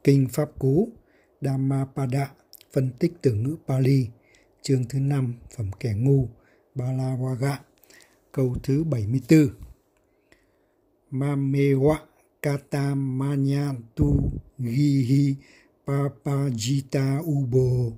Kinh Pháp Cú Dhammapada, phân tích từ ngữ Pali, chương thứ 5, phẩm kẻ ngu, Balavaga, câu thứ 74. Mamewa katamanyantu gihi papajita ubo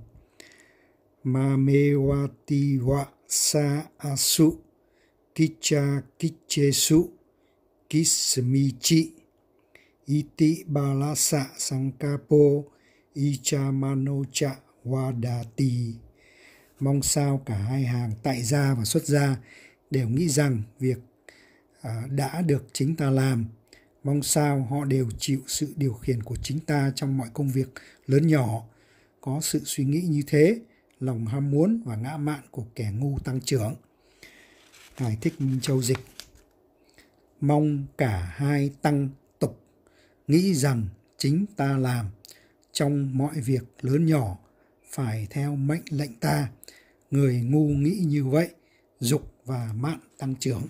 mamewatiwa sa asu kicha kichesu kismichi iti balasa sankapo ichamanocha wadati. Mong sao cả hai hàng tại gia và xuất gia đều nghĩ rằng việc đã được chính ta làm. Mong sao họ đều chịu sự điều khiển của chính ta trong mọi công việc lớn nhỏ. Có sự suy nghĩ như thế, lòng ham muốn và ngã mạn của kẻ ngu tăng trưởng. Ngài Thích Minh Châu dịch: mong cả hai tăng tục nghĩ rằng chính ta làm trong mọi việc lớn nhỏ phải theo mệnh lệnh ta. Người ngu nghĩ như vậy, dục và mạn tăng trưởng.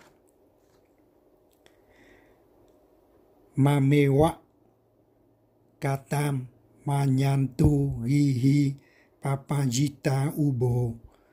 Mamewa katam manyantu gihi papajita ubo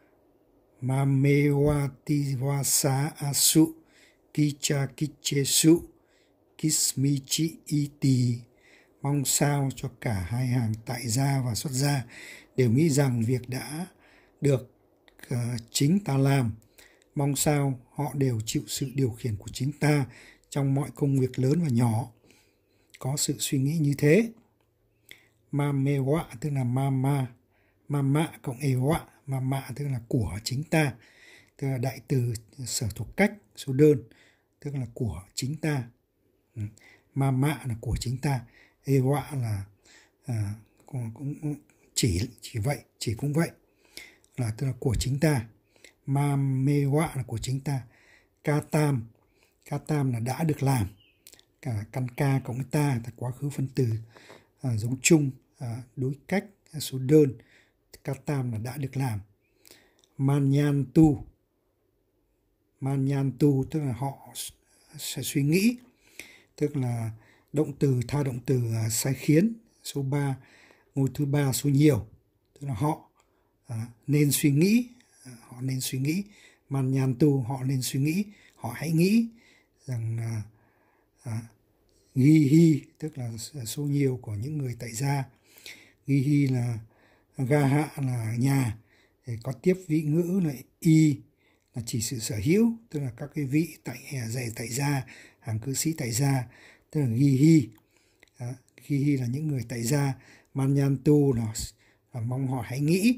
mamewatiwasa asu kicha kichesu kismichi iti. Mong sao cho cả hai hàng tại gia và xuất gia đều nghĩ rằng việc đã được chính ta làm. Mong sao họ đều chịu sự điều khiển của chính ta trong mọi công việc lớn và nhỏ. Có sự suy nghĩ như thế. Mamewa tức là mama cộng ewa. Mama tức là của chính ta, tức là đại từ sở thuộc cách số đơn, tức là của chính ta. Mama là của chính ta, ewa là cũng chỉ vậy, chỉ cũng vậy, là tức là của chính ta. Mamewa là của chính ta. Katam là đã được làm. Cả căn ca cộng ta là quá khứ phân từ giống chung, đối cách số đơn. Katam là đã được làm. Manyantu tức là họ sẽ suy nghĩ, tức là động từ tha động từ sai khiến số 3, ngôi thứ 3 số nhiều, tức là họ nên suy nghĩ, họ nên suy nghĩ. Manyantu, họ nên suy nghĩ, họ hãy nghĩ rằng gihi tức là số nhiều của những người tại gia. Gihi là gaha là nhà, để có tiếp vị ngữ là y là chỉ sự sở hữu, tức là các cái vị tại gia, hàng cư sĩ tại gia, tức là gihi. Gihi là những người tại gia. Manyantu là mong họ hãy nghĩ.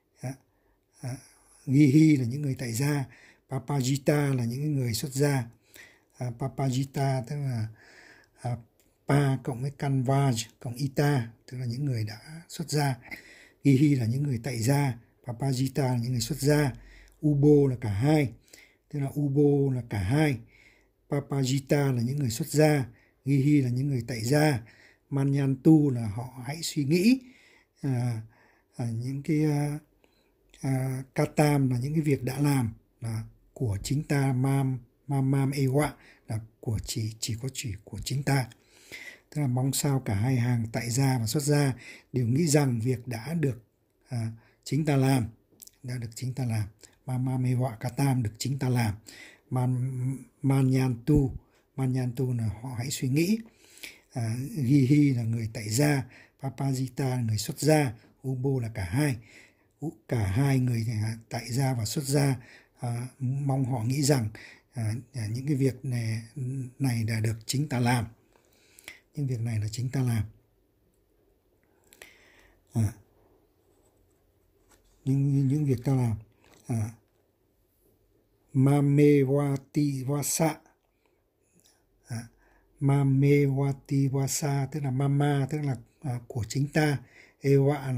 Gihi là những người tại gia. Papajita là những người xuất gia. Papajita tức là pa cộng với kanvaj cộng ita, tức là những người đã xuất gia. Gihi là những người tại gia, papajita là những người xuất gia. Ubo là cả hai, tức là ubo là cả hai. Papajita là những người xuất gia, gihi là những người tại gia. Manyantu là họ hãy suy nghĩ. Những cái katam là những cái việc đã làm, là của chính ta. Mam ewa là chỉ của chính ta. Tức là mong sao cả hai hàng tại gia và xuất gia đều nghĩ rằng việc đã được chính ta làm, Mamewa katam được chính ta làm. Manyantu là họ hãy suy nghĩ. Gihi là người tại gia, papajita là người xuất gia, ubo là cả hai. Cả hai người tại gia và xuất gia mong họ nghĩ rằng những cái việc này đã được chính ta làm. Những việc này là chính ta làm. Những việc ta làm. Mamewatiwasa. Mamewatiwasa tức là mama, tức là của chính ta. Ewa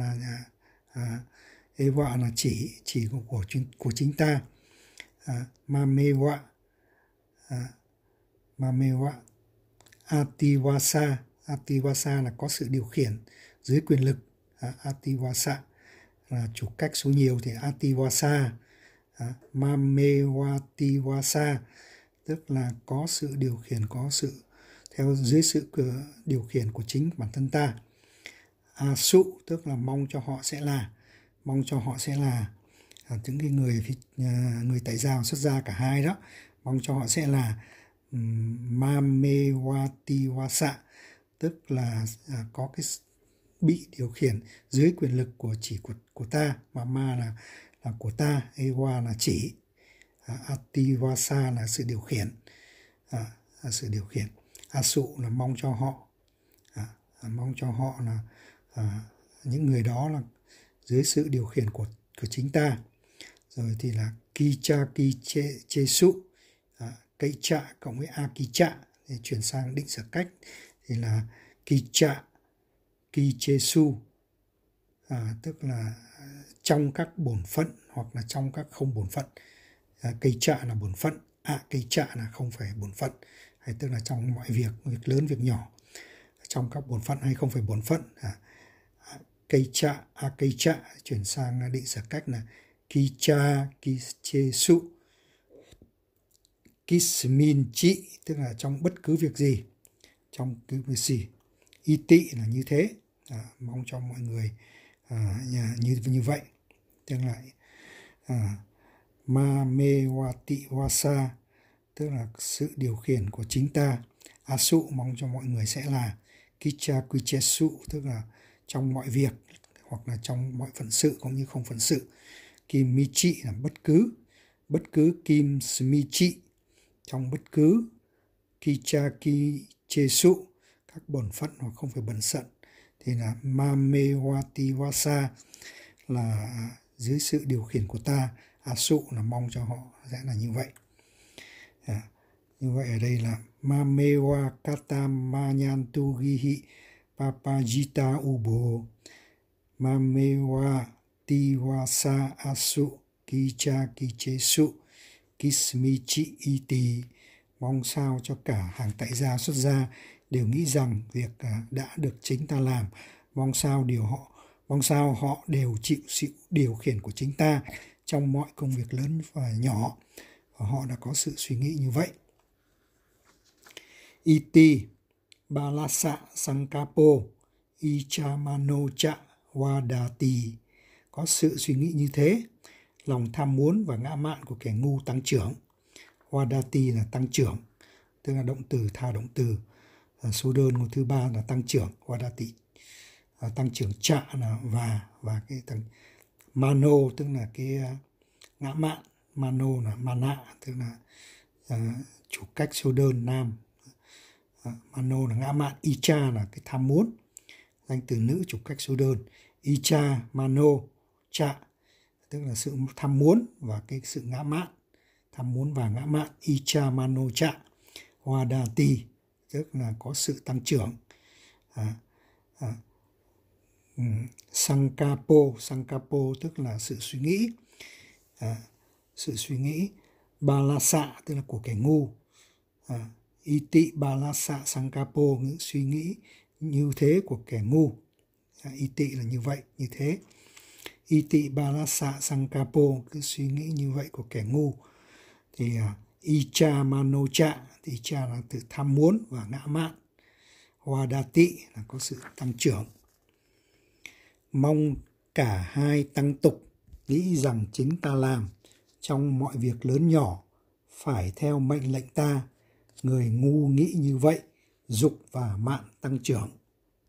là chỉ của chính ta. Mamewa Atiwasa là có sự điều khiển dưới quyền lực. Atiwasa là chủ cách số nhiều thì Atiwasa. Mamewatiwasa tức là có sự điều khiển, có sự theo dưới sự điều khiển của chính bản thân ta. Asu tức là mong cho họ sẽ là, những cái người tại gia xuất gia cả hai đó, mong cho họ sẽ là Mamewatiwasa, tức là có cái bị điều khiển dưới quyền lực của ta, mà là của ta, ewa là chỉ, atiwasa là sự điều khiển, asu là mong cho họ, là những người đó là dưới sự điều khiển của chính ta. Rồi thì là kicha kichesu, keicha cộng với akicha thì chuyển sang định sở cách thì là kicha kichesu, tức là trong các bổn phận hoặc là trong các không bổn phận. Keicha là bổn phận, keicha là không phải bổn phận, hay tức là trong mọi việc lớn việc nhỏ, trong các bổn phận hay không phải bổn phận. Keicha akeicha chuyển sang định sở cách là kicha kichesu kisminchi, tức là trong bất cứ việc gì, iti là như thế, mong cho mọi người như vậy. Tương lại Mamewatiwasa tức là sự điều khiển của chính ta, asu mong cho mọi người sẽ là, kicha kichesu tức là trong mọi việc hoặc là trong mọi phận sự cũng như không phận sự, kimichi là bất cứ kim smichi trong bất cứ, kicha kichesu các bổn phận hoặc không phải bổn phận, thì là Mamewatiwasa là dưới sự điều khiển của ta, asu là mong cho họ sẽ là như vậy. Như vậy ở đây là Mamewa katamanyantu gihi papajita ubo Mamewa tiwasa asu kicha kichesu kismichi iti, mong sao cho cả hàng tại gia xuất gia đều nghĩ rằng việc đã được chính ta làm, mong sao họ đều chịu sự điều khiển của chính ta trong mọi công việc lớn và nhỏ, và họ đã có sự suy nghĩ như vậy. Iti balasa sankapo ichamanocha wadati, có sự suy nghĩ như thế, lòng tham muốn và ngã mạn của kẻ ngu tăng trưởng. Wadati là tăng trưởng, tức là động từ thao động từ. Số đơn ngôn thứ 3 là tăng trưởng, wadati. Tăng trưởng cha là và cái tăng mano tức là cái ngã mạn, mano là mana tức là chủ cách số đơn nam. Mano là ngã mạn, icha là cái tham muốn, danh từ nữ chủ cách số đơn. Icha mano cha tức là sự tham muốn và cái sự ngã mạn, tham muốn và ngã mạn. Icha mano cha wadati tức là có sự tăng trưởng. Sankapo tức là sự suy nghĩ. Balasa tức là của kẻ ngu. Iti balasa sankapo những suy nghĩ như thế của kẻ ngu. Iti là như vậy, như thế. Iti balasa sankapo cứ suy nghĩ như vậy của kẻ ngu. Thì icha manocha thì icha là từ tham muốn và ngã mạn. Wadati là có sự tăng trưởng. Mong cả hai tăng tục nghĩ rằng chính ta làm trong mọi việc lớn nhỏ phải theo mệnh lệnh ta. Người ngu nghĩ như vậy, dục và mạn tăng trưởng.